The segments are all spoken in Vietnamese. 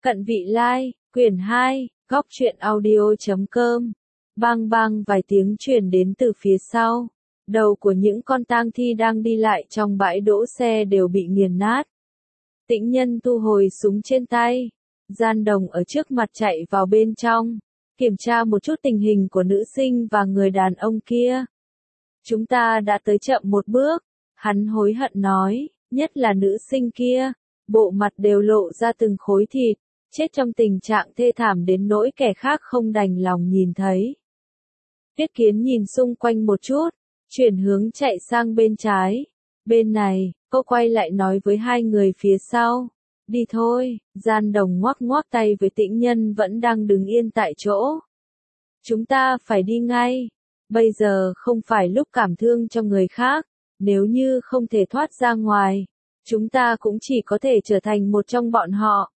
Cận vị lai, quyển 2, góc truyện audio.com. Bang bang vài tiếng truyền đến từ phía sau. Đầu của những con tang thi đang đi lại trong bãi đỗ xe đều bị nghiền nát. Tĩnh Nhân thu hồi súng trên tay. Gian Đồng ở trước mặt chạy vào bên trong, kiểm tra một chút tình hình của nữ sinh và người đàn ông kia. Chúng ta đã tới chậm một bước, hắn hối hận nói, nhất là nữ sinh kia, bộ mặt đều lộ ra từng khối thịt, chết trong tình trạng thê thảm đến nỗi kẻ khác không đành lòng nhìn thấy. Tiết Kiến nhìn xung quanh một chút, chuyển hướng chạy sang bên trái. Bên này, cô quay lại nói với hai người phía sau. Đi thôi, Gian Đồng ngoắc ngoắc tay với Tĩnh Nhân vẫn đang đứng yên tại chỗ. Chúng ta phải đi ngay. Bây giờ không phải lúc cảm thương cho người khác, nếu như không thể thoát ra ngoài, chúng ta cũng chỉ có thể trở thành một trong bọn họ.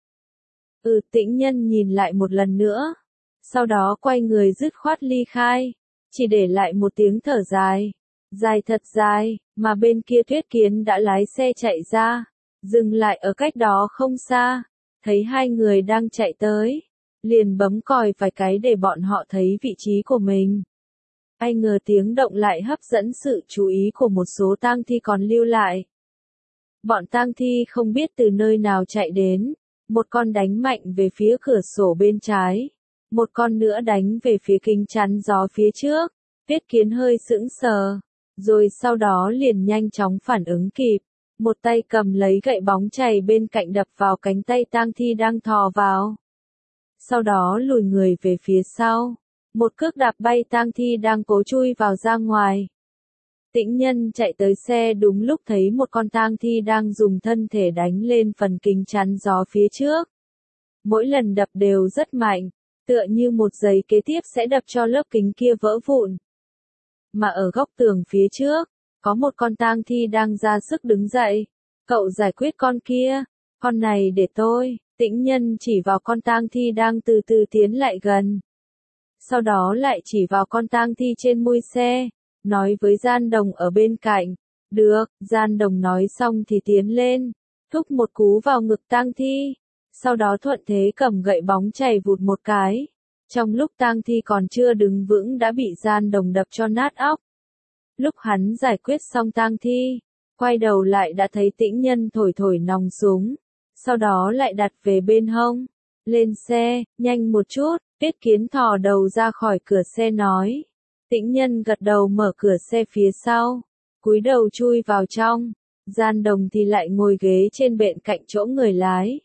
Tĩnh Nhân nhìn lại một lần nữa, sau đó quay người dứt khoát ly khai, chỉ để lại một tiếng thở dài, dài thật dài, mà bên kia Tuyết Kiến đã lái xe chạy ra, dừng lại ở cách đó không xa, thấy hai người đang chạy tới, liền bấm còi vài cái để bọn họ thấy vị trí của mình. Ai ngờ tiếng động lại hấp dẫn sự chú ý của một số tang thi còn lưu lại. Bọn tang thi không biết từ nơi nào chạy đến, một con đánh mạnh về phía cửa sổ bên trái, một con nữa đánh về phía kính chắn gió phía trước. Tuyết Kiến hơi sững sờ, rồi sau đó liền nhanh chóng phản ứng kịp, một tay cầm lấy gậy bóng chày bên cạnh đập vào cánh tay tang thi đang thò vào. Sau đó lùi người về phía sau, một cước đạp bay tang thi đang cố chui vào ra ngoài. Tĩnh Nhân chạy tới xe đúng lúc thấy một con tang thi đang dùng thân thể đánh lên phần kính chắn gió phía trước. Mỗi lần đập đều rất mạnh, tựa như một giây kế tiếp sẽ đập cho lớp kính kia vỡ vụn. Mà ở góc tường phía trước, có một con tang thi đang ra sức đứng dậy. Cậu giải quyết con kia, con này để tôi. Tĩnh Nhân chỉ vào con tang thi đang từ từ tiến lại gần. Sau đó lại chỉ vào con tang thi trên mui xe, nói với Gian Đồng ở bên cạnh. Được, Gian Đồng nói xong thì tiến lên, thúc một cú vào ngực tang thi, sau đó thuận thế cầm gậy bóng chày vụt một cái. Trong lúc tang thi còn chưa đứng vững đã bị Gian Đồng đập cho nát óc. Lúc hắn giải quyết xong tang thi, quay đầu lại đã thấy Tĩnh Nhân thổi thổi nòng súng, sau đó lại đặt về bên hông. Lên xe, nhanh một chút. Tiết Kiến thò đầu ra khỏi cửa xe nói. Tĩnh Nhân gật đầu mở cửa xe phía sau, cúi đầu chui vào trong. Gian Đồng thì lại ngồi ghế trên bên cạnh chỗ người lái.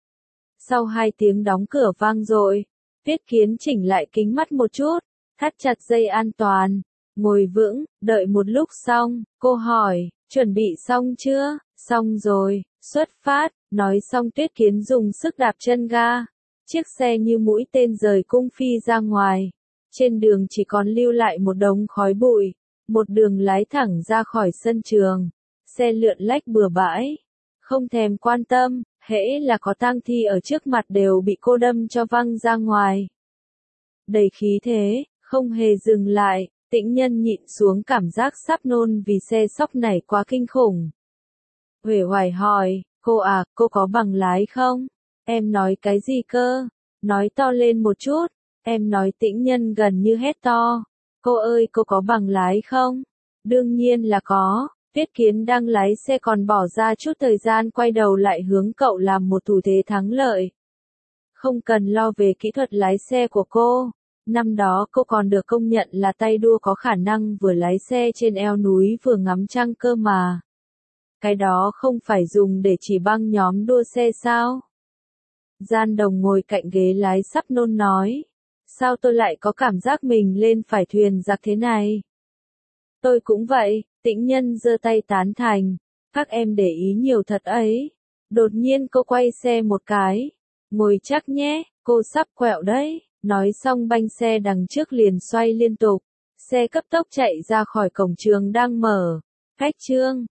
Sau 2 tiếng đóng cửa vang dội, Tiết Kiến chỉnh lại kính mắt một chút, thắt chặt dây an toàn, ngồi vững, đợi một lúc xong, cô hỏi, chuẩn bị xong chưa? Xong rồi, xuất phát. Nói xong Tuyết Kiến dùng sức đạp chân ga. Chiếc xe như mũi tên rời cung phi ra ngoài. Trên đường chỉ còn lưu lại một đống khói bụi, một đường lái thẳng ra khỏi sân trường. Xe lượn lách bừa bãi, không thèm quan tâm, hễ là có tang thi ở trước mặt đều bị cô đâm cho văng ra ngoài. Đầy khí thế, không hề dừng lại, Tĩnh Nhân nhịn xuống cảm giác sắp nôn vì xe sóc này quá kinh khủng. Uể oải hỏi, cô à, cô có bằng lái không? Em nói cái gì cơ? Nói to lên một chút. Em nói. Tĩnh Nhân gần như hét to. Cô ơi, cô có bằng lái không? Đương nhiên là có. Tiết Kiến đang lái xe còn bỏ ra chút thời gian quay đầu lại hướng cậu làm một thủ thế thắng lợi. Không cần lo về kỹ thuật lái xe của cô. Năm đó cô còn được công nhận là tay đua có khả năng vừa lái xe trên eo núi vừa ngắm trăng cơ mà. Cái đó không phải dùng để chỉ băng nhóm đua xe sao? Gian Đồng ngồi cạnh ghế lái sắp nôn nói. Sao tôi lại có cảm giác mình lên phải thuyền giặc thế này? Tôi cũng vậy. Tĩnh Nhân giơ tay tán thành. Các em để ý nhiều thật ấy. Đột nhiên cô quay xe một cái. Ngồi chắc nhé, cô sắp quẹo đấy. Nói xong banh xe đằng trước liền xoay liên tục. Xe cấp tốc chạy ra khỏi cổng trường đang mở. Khách trương,